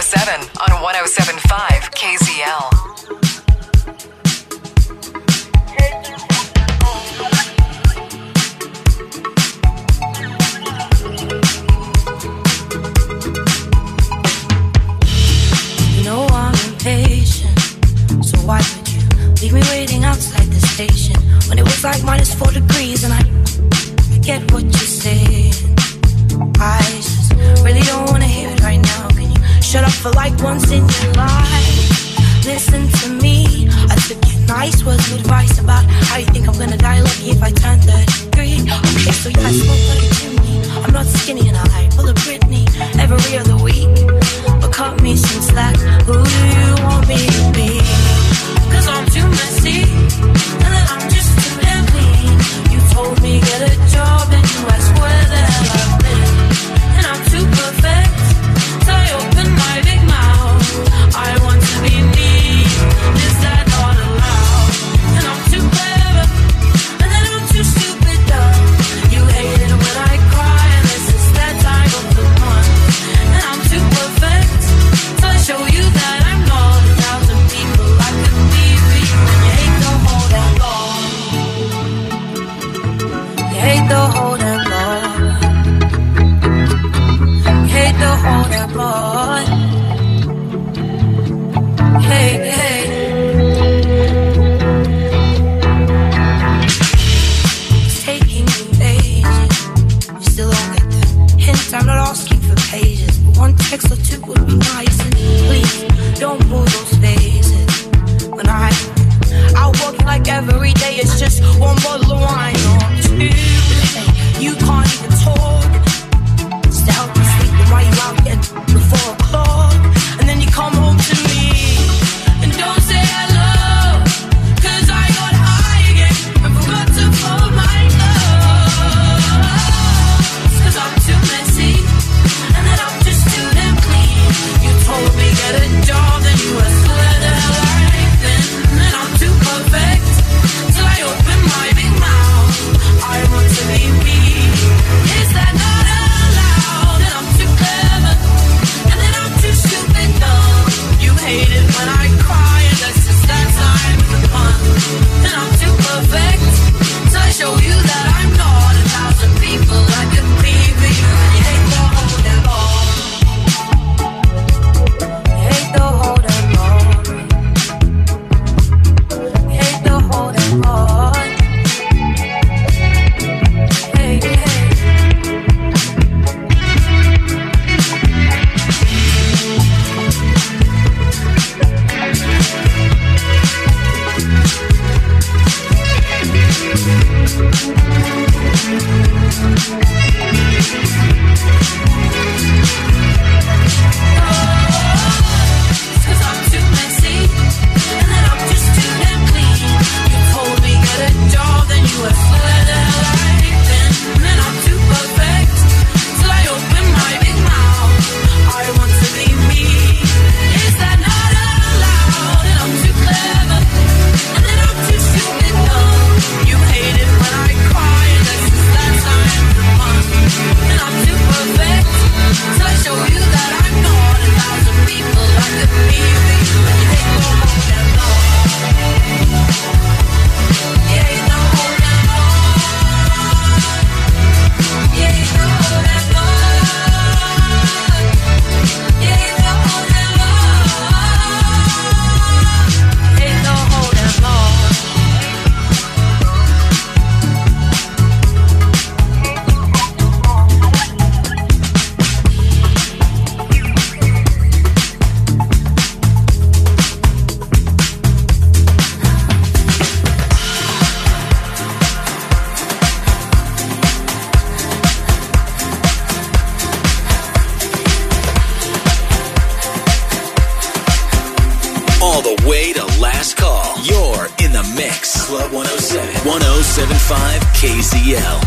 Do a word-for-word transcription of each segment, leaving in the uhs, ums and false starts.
seven on one oh seven point five K Z L. So why would you leave me waiting outside the station when it was like minus four degrees? And I, I get what you're saying. I just really don't wanna hear it right now. Can you shut up for like once in your life? Listen to me. I took your nice words of advice about how you think I'm gonna die lucky if I turn thirty-three. Okay, so yeah, I smoke like a chimney. I'm not skinny and I pull a Britney every other week. But cut me some slack. Who do you want me to be? Cause I'm too messy, and then I'm just too damn clean. You told me get a job and you asked where the hell I've been. And I'm too perfect, so I open my big mouth. I want to be me, is that not allowed? And I'm too clever, and then I'm too stupid dumb. You hate it when I cry, and this is that time of the month. And I'm too perfect, so I show you that I'm not a thousand people I could be for you. And you hate the whole damn law. You hate the whole damn law. You hate the whole damn law. Hey, hey. It's taking you ages. You still don't get the hint. I'm not asking for pages, but one text or two would be nice. And please don't pull those faces. When I out working like every day, it's just one bottle of wine or two. Hey, you can't even talk. Just to help me sleep, and why you out getting before o'clock? And then you come home to me and don't say hello, cause I got high again and forgot to fold my clothes. Cause I'm too messy, and then I'm just too damn clean. You told me get a job, then you asked where the hell I've been. And I'm too perfect, till I open my big mouth. I want to be me, is that not allowed? And I'm too clever, and then I'm too stupid dumb. You hate it when I cry, and that's just that time of the month. And I'm too perfect, so I show you that I'm not a thousand people I could be for you. And you hate the whole damn law. You hate the whole damn law. You hate the whole damn law. Hey, hey. Cause I'm too messy, and then I'm just too damn clean. You told me get a job, then you asked where the hell I've been. And then I'm too perfect, till I open my big mouth. I want to be me, is that not allowed? And I'm too clever, and then I'm too stupid dumb. You hate it when I cry, and that's just that time of the month. And I'm too perfect, till I show you that I'm not a thousand people I could be for you. And you hate the whole damn law. You hate the whole damn law. You hate the whole damn law. You hate the whole damn law. You hate the whole damn law. All the way to last call. You're in the mix. Club one oh seven. one oh seven point five K Z L.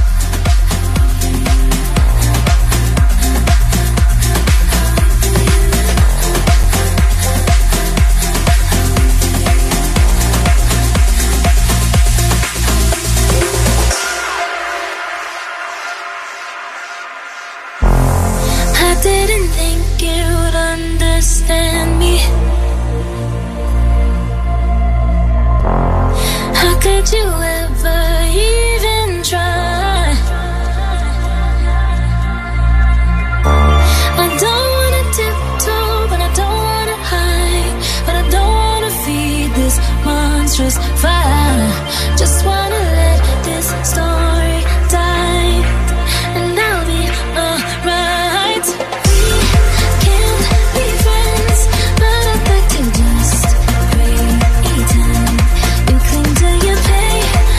I didn't think you'd understand. than me. How could you ever even try? I don't wanna tiptoe, but I don't wanna hide, but I don't wanna feed this monstrous fire. Just wanna let this story die, and I'll be alright. We can't be friends, but I'd like to just pretend. We cling to your pain,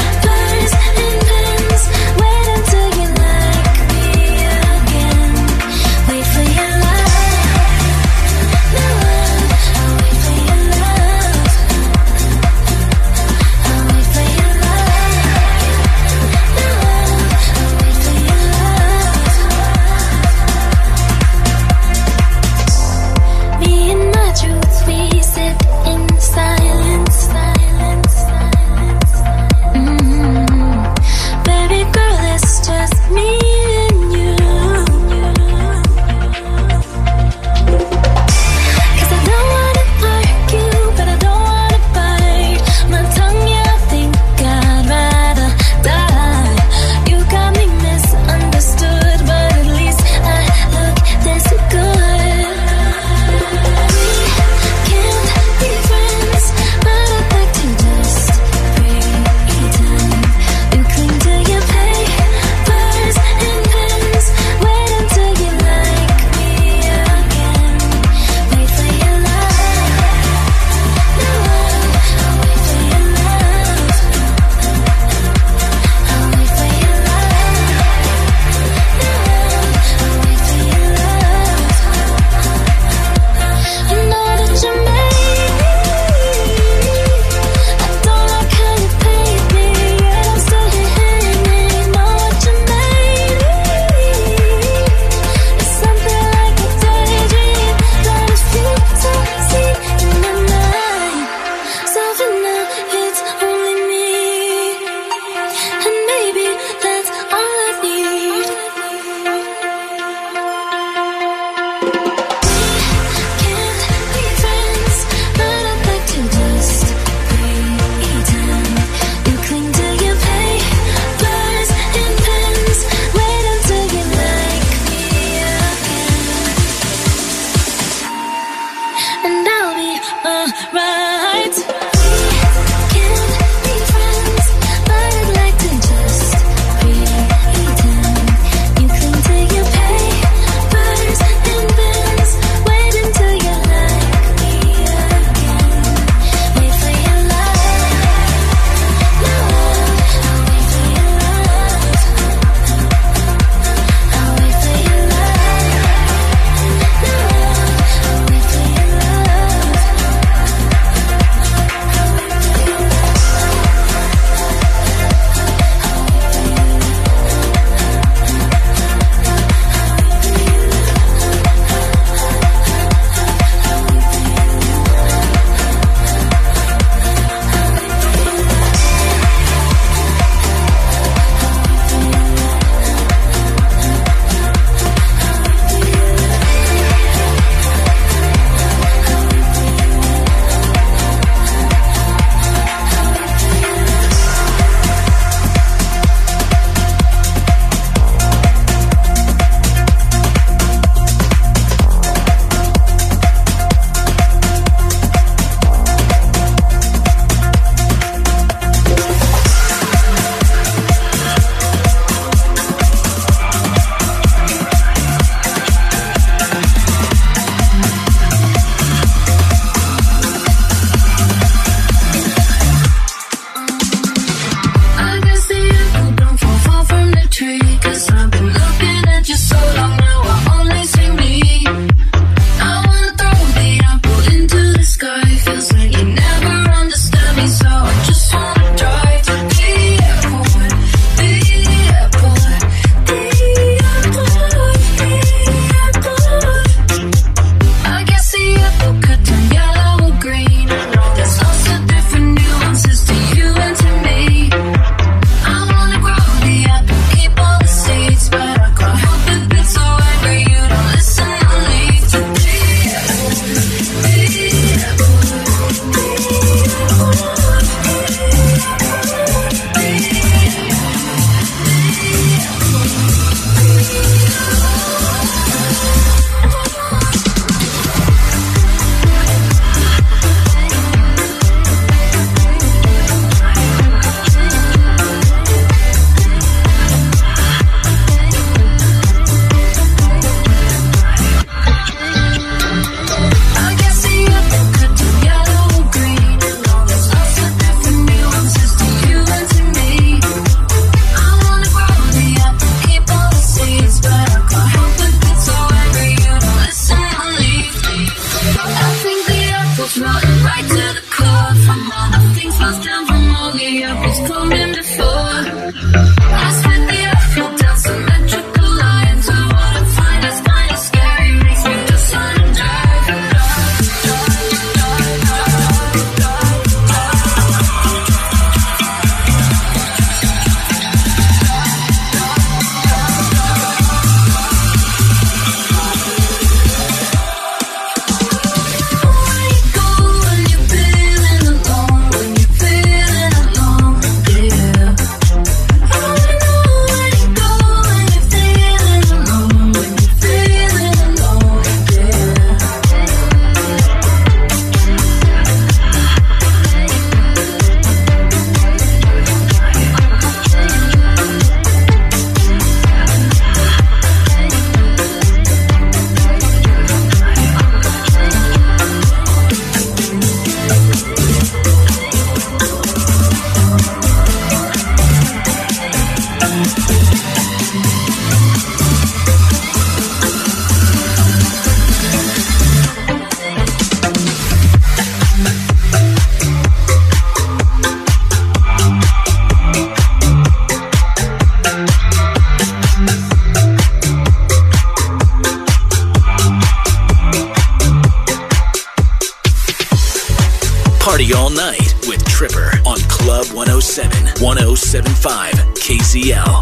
one oh seven point five K Z L.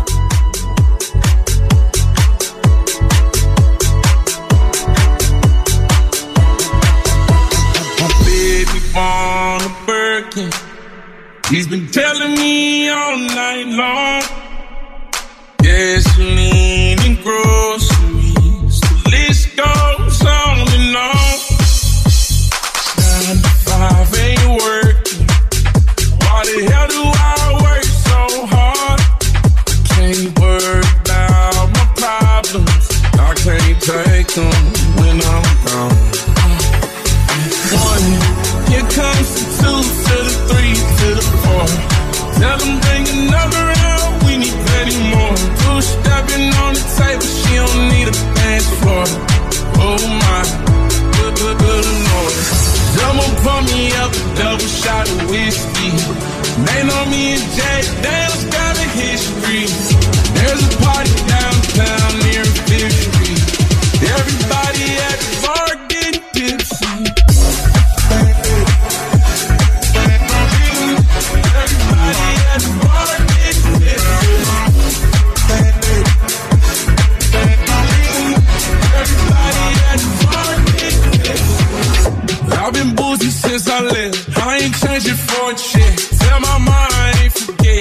On a Birkin, he's been telling me all night long. Gasoline and groceries, the list goes on and on. Nine to five ain't working. Why the hell do I work so hard? I can't worry about my problems. I can't take them when I'm gone. One. Here comes the two to the three to the four. Tell them bring another round, we need plenty more. Two stepping on the table, she don't need a dance floor. Oh my, good, good, good Lord. Someone pour me up a double shot of whiskey. They know me and Jay Dale's got a history. There's a party downtown near Fifth Street. Everybody at the bar getting tipsy. I've been boozy since I left. I ain't changed it for a check. Tell my mind I ain't forget.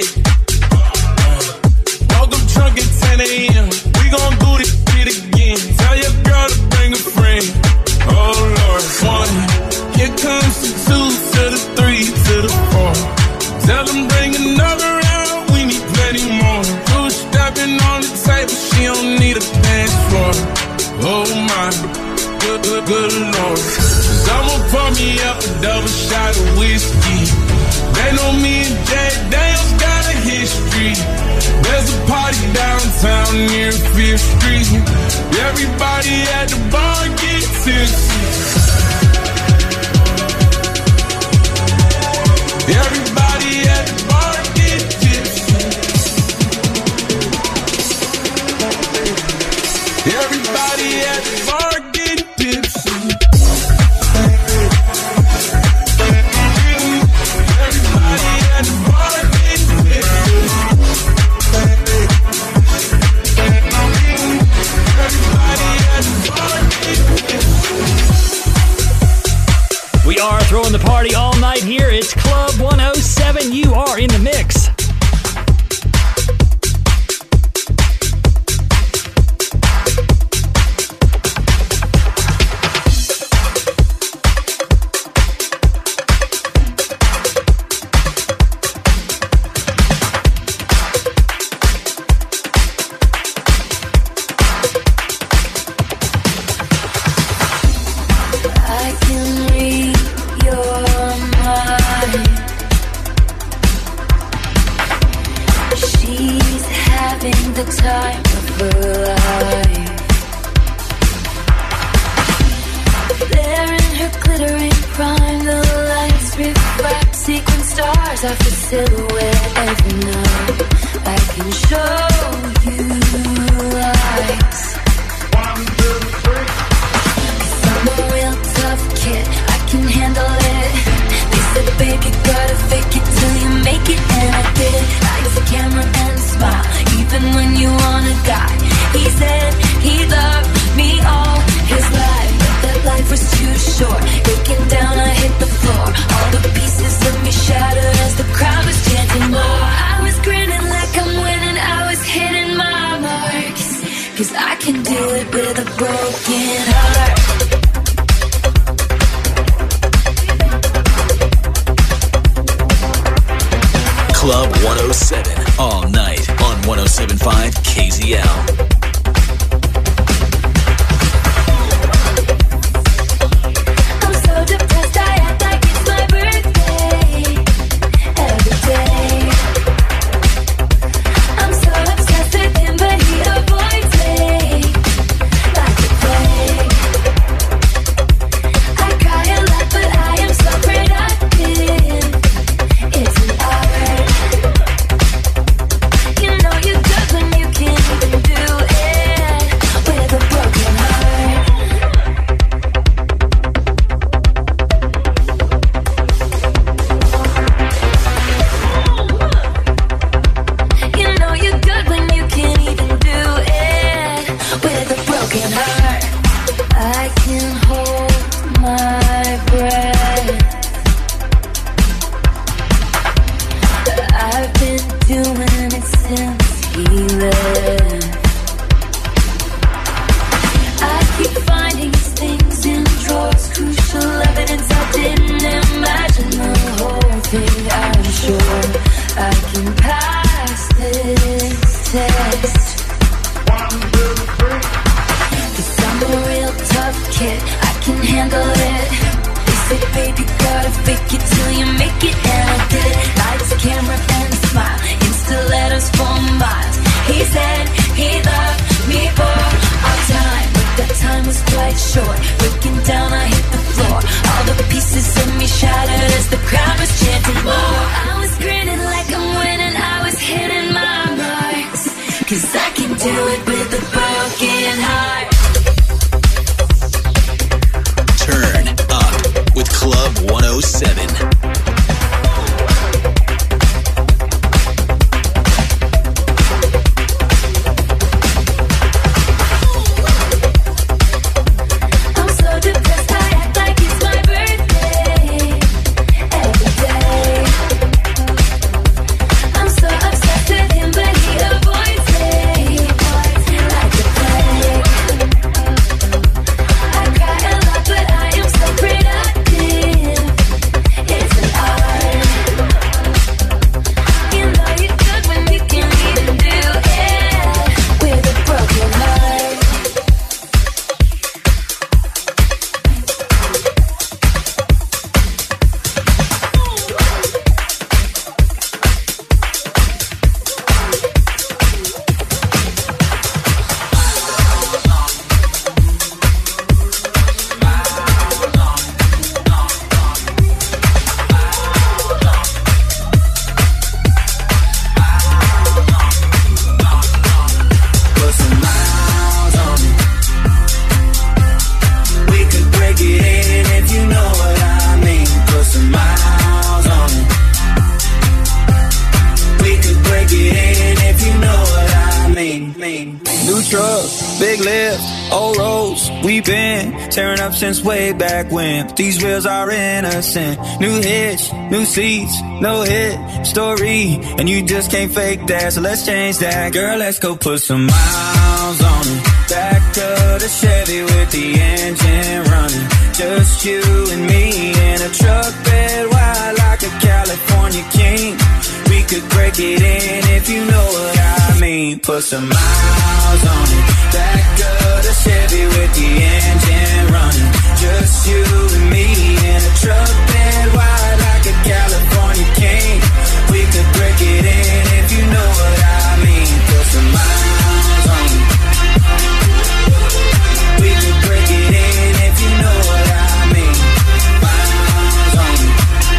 Woke up drunk at ten a.m. We gon' do this shit again. Tell your girl to bring a friend. Oh Lord, one. Here comes the two to the three to the four. Tell them bring another round. We need plenty more. Two stepping on the table. She don't need a dance floor. Oh my, good, good, good Lord. Someone pour me up a double shot of whiskey. They know me and Jack Dale's got a history. There's a party downtown near Fifth Street. Everybody at the bar get tipsy. Everybody at the bar get tipsy. Everybody at the bar get tipsy. We are throwing the party all night here. It's Club one oh seven. You are in the mix. Club one oh seven, all night on one oh seven point five K Z L. Do can handle it. They say, baby, gotta fake it till you make it. And I did it. Lights, camera, and a smile. Insta letters for miles. He said he loved me for our time, but that time was quite short. Breaking down, I hit the floor. All the pieces of me shattered as the crowd was chanting more. I was grinning like I'm winning. I was hitting my marks, 'cause I can do it with a broken heart. Turn up with Club one oh seven. Tearing up since way back when. These wheels are innocent. New hitch, new seats, no hit story, and you just can't fake that. So let's change that, girl. Let's go put some miles on it. Back of the Chevy with the engine running. Just you and me in a truck bed wide like a California king. We could break it in if you know what I mean. Put some miles on it. Back of the Chevy with the engine running. Just you and me in a truck bed wide like a California king. We could break it in if you know what I mean. Put some miles on it. We could break it in if you know what I mean. Miles on it.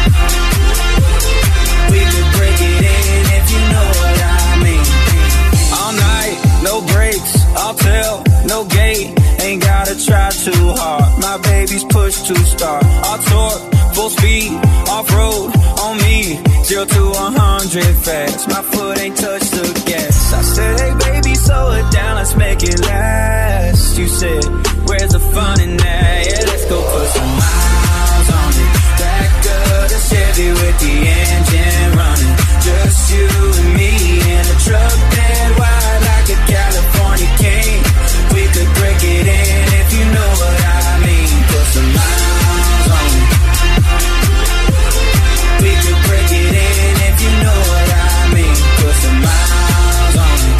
We could break it in if you know what I mean. All night, no breaks, I'll tell, no gate. Ain't gotta try too hard. My baby's push to start. I'll torque, full speed, off-road, on me. Zero to a hundred fast. My foot ain't touched the gas. I said, hey baby, slow it down, let's make it last. You said, where's the fun in that? Yeah, let's go put some miles on it. Back of the Chevy with the engine running. Just you and me in a truck bed wide like a California king. We could break it in if you know what I mean. Put some miles on it. We could break it in if you know what I mean. Put some miles on it.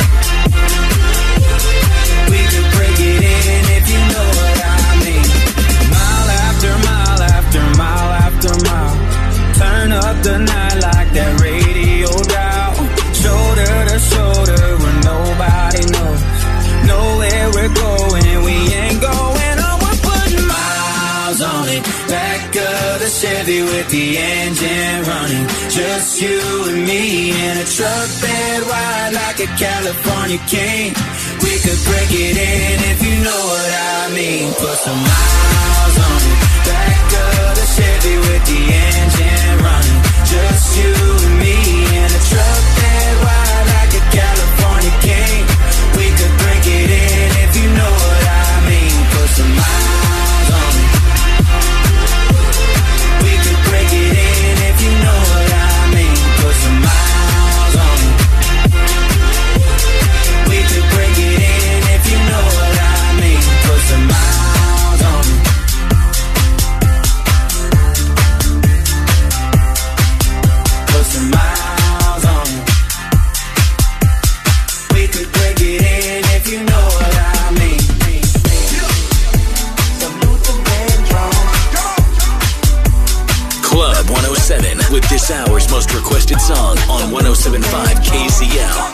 We could break it in if you know what I mean. Mile after mile after mile after mile. Turn up the night like that radio dial. Shoulder to shoulder where nobody knows. Know where we're going, we ain't going on. We're putting miles on it. Back of the Chevy with the engine running. Just you and me in a truck bed wide like a California king. We could break it in if you know what I mean. Put some miles on it. Back of the Chevy with the engine running. Just you and me in a truck bed wide like a California king. We could break it in if you know what I mean. Put some miles on it. We could break it in if you know what I mean. Put some miles on it. We could break it in if you know what I mean. Put some miles on it. most requested song on one oh seven point five K Z L.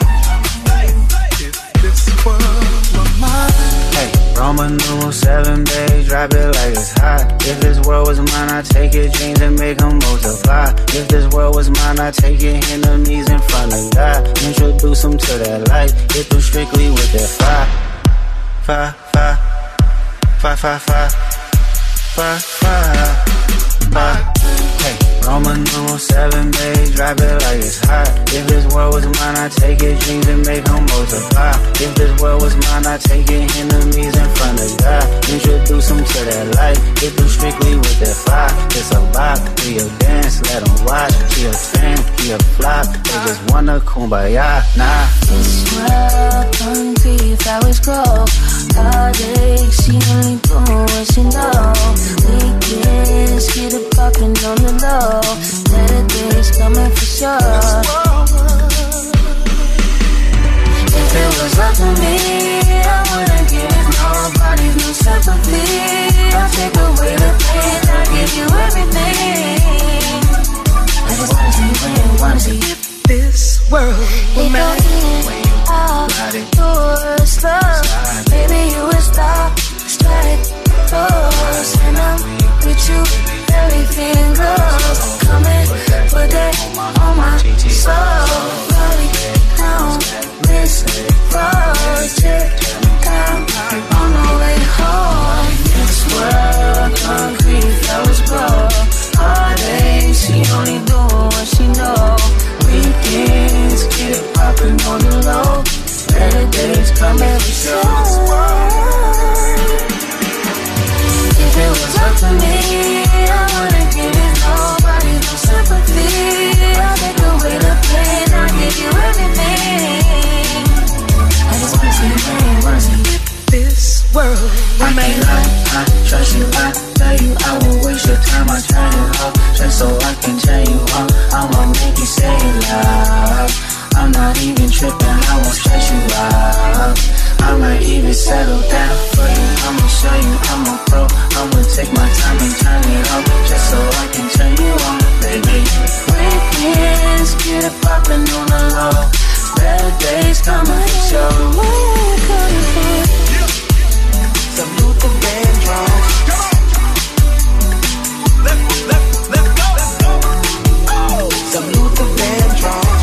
Hey, Roman numeral seven, babe, drop it like it's hot. If this world was mine, I'd take your dreams and make them multiply. If this world was mine, I'd take your enemies in front of God. Introduce them to that light, hit them strictly with that fire. Fire, fire, fire, fire, fire, fire, fire, fire. Hey, Roman numeral seven, babe, drop it like it's hot. If this world was mine, I'd take your dreams and make them multiply. If this world was mine, I'd take your enemies in front of God. Introduce them to that light, hit them strictly with that fire. It's a bop, we a dance, let them watch. He a fan, he a flop, they just wanna kumbaya, nah. This world concrete, flowers grow. Heartache, she only do what she know. Weekends, get it poppin' on the low. Better days coming for sure. If it was up to me, I wouldn't give nobody no sympathy. I'll take away the pain, I'll give you everything. I just wanna see you when you wanna see you. This world will make outdoors love. Baby, you will stop, strike doors. And I'm with you, everything goes. Coming, put that on my soul. Rolling down this project. Down on the way home. This world, concrete, flowers grow. Heartache, she only do what she know. Weekends, get it poppin' on the low. Better days come every show. If it was up to me, I wouldn't give it nobody no sympathy. I'll take away the pain, I'll give you everything. I just wanna see you rain, wanna see you. This world will make I, I trust you, I tell you I won't waste your time. I turn it off just so I can tell you on. I'ma make you say it loud. I'm not even tripping, I won't stress you out. I might even settle down for you. I'ma show you I'm a pro. I'ma take my time and turn it off just so I can turn you on, baby. weekends, get it poppin' on the low. Better days coming for sure. Where you coming from? Some Luther Vandross. Let, let, let go. Let's go. Oh. Some Luther Vandross.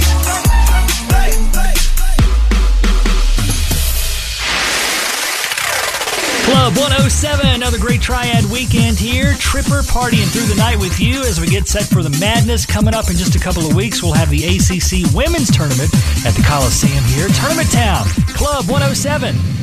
Club one oh seven, another great Triad weekend here. Tripper partying through the night with you as we get set for the madness. Coming up in just a couple of weeks, we'll have the A C C Women's Tournament at the Coliseum here. Tournament Town, Club one oh seven.